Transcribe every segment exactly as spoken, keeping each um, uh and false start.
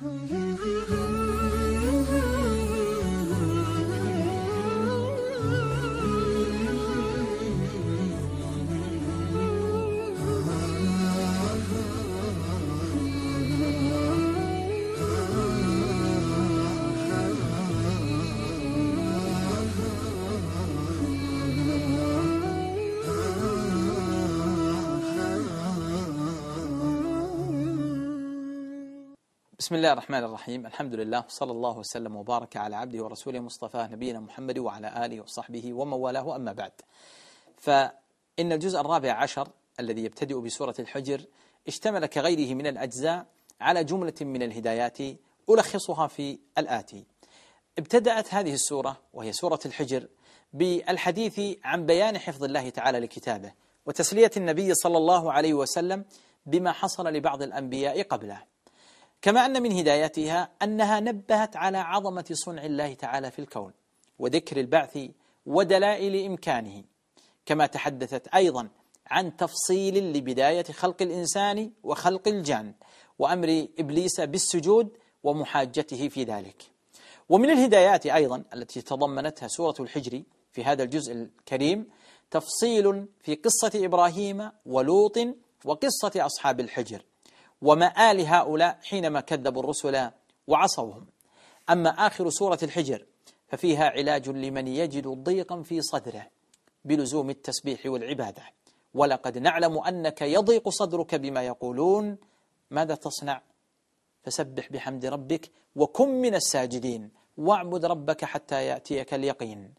بسم الله الرحمن الرحيم. الحمد لله، صلى الله وسلم وبارك على عبده ورسوله مصطفاه نبينا محمد وعلى آله وصحبه ومن والاه، أما بعد، فإن الجزء الرابع عشر الذي يبتدئ بسورة الحجر اشتمل كغيره من الأجزاء على جملة من الهدايات ألخصها في الآتي. ابتدأت هذه السورة وهي سورة الحجر بالحديث عن بيان حفظ الله تعالى لكتابه وتسلية النبي صلى الله عليه وسلم بما حصل لبعض الأنبياء قبله، كما أن من هدايتها أنها نبهت على عظمة صنع الله تعالى في الكون وذكر البعث ودلائل إمكانه، كما تحدثت أيضا عن تفصيل لبداية خلق الإنسان وخلق الجان وأمر إبليس بالسجود ومحاجته في ذلك. ومن الهدايات أيضا التي تضمنتها سورة الحجر في هذا الجزء الكريم تفصيل في قصة إبراهيم ولوط وقصة أصحاب الحجر ومآل هؤلاء حينما كذبوا الرسل وعصوهم. أما آخر سورة الحجر ففيها علاج لمن يجد ضيقا في صدره بلزوم التسبيح والعبادة، ولقد نعلم أنك يضيق صدرك بما يقولون، ماذا تصنع؟ فسبح بحمد ربك وكن من الساجدين واعبد ربك حتى يأتيك اليقين.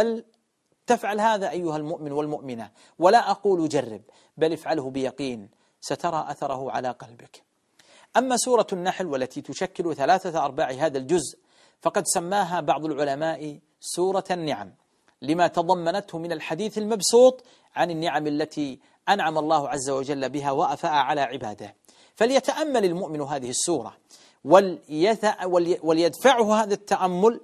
فلتفعل هذا أيها المؤمن والمؤمنة، ولا أقول جرب، بل افعله بيقين، سترى أثره على قلبك. أما سورة النحل والتي تشكل ثلاثة أرباع هذا الجزء فقد سماها بعض العلماء سورة النعم لما تضمنته من الحديث المبسوط عن النعم التي أنعم الله عز وجل بها وأفاء على عباده. فليتأمل المؤمن هذه السورة وليدفعه هذا التأمل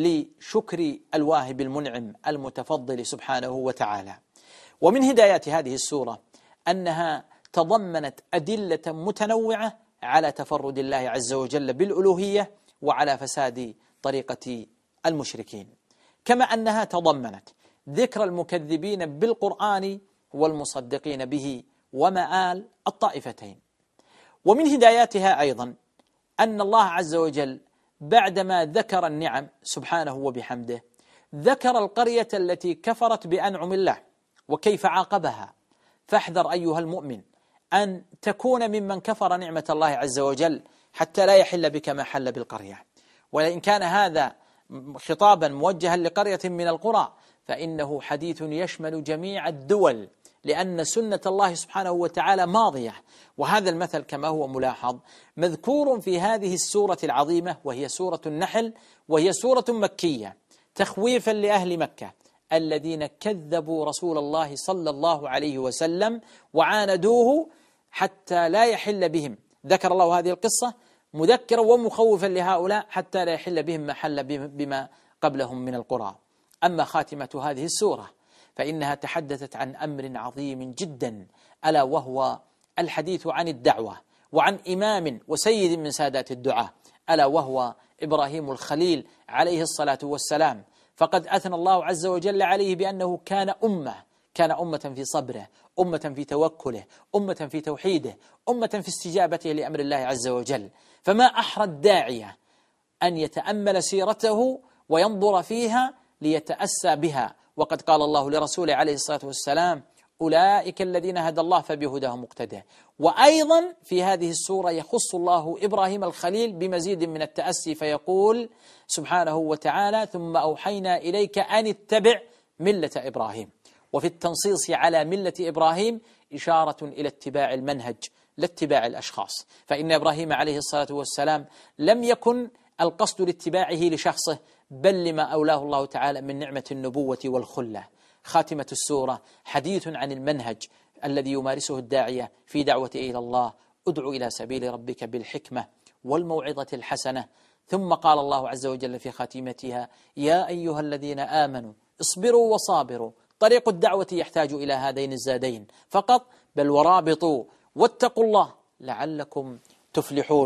لشكر الواهب المنعم المتفضل سبحانه وتعالى. ومن هدايات هذه السورة أنها تضمنت أدلة متنوعة على تفرد الله عز وجل بالألوهية وعلى فساد طريقة المشركين، كما أنها تضمنت ذكر المكذبين بالقرآن والمصدقين به ومآل الطائفتين. ومن هداياتها أيضا أن الله عز وجل بعدما ذكر النعم سبحانه وبحمده ذكر القرية التي كفرت بأنعم الله وكيف عاقبها. فاحذر أيها المؤمن أن تكون ممن كفر نعمة الله عز وجل حتى لا يحل بك ما حل بالقرية. ولئن كان هذا خطابا موجها لقرية من القرى فإنه حديث يشمل جميع الدول، لأن سنة الله سبحانه وتعالى ماضية. وهذا المثل كما هو ملاحظ مذكور في هذه السورة العظيمة وهي سورة النحل، وهي سورة مكية تخويفا لأهل مكة الذين كذبوا رسول الله صلى الله عليه وسلم وعاندوه حتى لا يحل بهم. ذكر الله هذه القصة مذكرا ومخوفا لهؤلاء حتى لا يحل بهم ما حل بما قبلهم من القرى. أما خاتمة هذه السورة فإنها تحدثت عن أمر عظيم جدا، ألا وهو الحديث عن الدعوة وعن إمام وسيد من سادات الدعاء، ألا وهو إبراهيم الخليل عليه الصلاة والسلام. فقد أثنى الله عز وجل عليه بأنه كان أمة كان أمة في صبره، أمة في توكله، أمة في توحيده، أمة في استجابته لأمر الله عز وجل. فما أحرى الداعية أن يتأمل سيرته وينظر فيها ليتأسى بها. وقد قال الله لرسوله عليه الصلاة والسلام: أولئك الذين هدى الله فبهداهم مقتدى. وأيضا في هذه السورة يخص الله إبراهيم الخليل بمزيد من التأسي فيقول سبحانه وتعالى: ثم أوحينا إليك أن اتبع ملة إبراهيم. وفي التنصيص على ملة إبراهيم إشارة إلى اتباع المنهج لا اتباع الأشخاص، فإن إبراهيم عليه الصلاة والسلام لم يكن القصد لاتباعه لشخصه بل لما أولاه الله تعالى من نعمة النبوة والخلة. خاتمة السورة حديث عن المنهج الذي يمارسه الداعية في دعوة إلى الله: ادع إلى سبيل ربك بالحكمة والموعظة الحسنة. ثم قال الله عز وجل في خاتمتها: يا أيها الذين آمنوا اصبروا وصابروا. طريق الدعوة يحتاج إلى هذين الزادين فقط، بل ورابطوا واتقوا الله لعلكم تفلحون.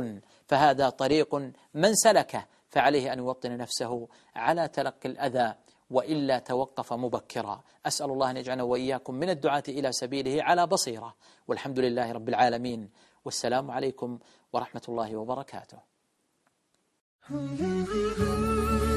فهذا طريق من سلكه فعليه أن يوطن نفسه على تلقي الأذى، وإلا توقف مبكرا. أسأل الله أن يجعلنا وإياكم من الدعاة إلى سبيله على بصيرة، والحمد لله رب العالمين، والسلام عليكم ورحمة الله وبركاته.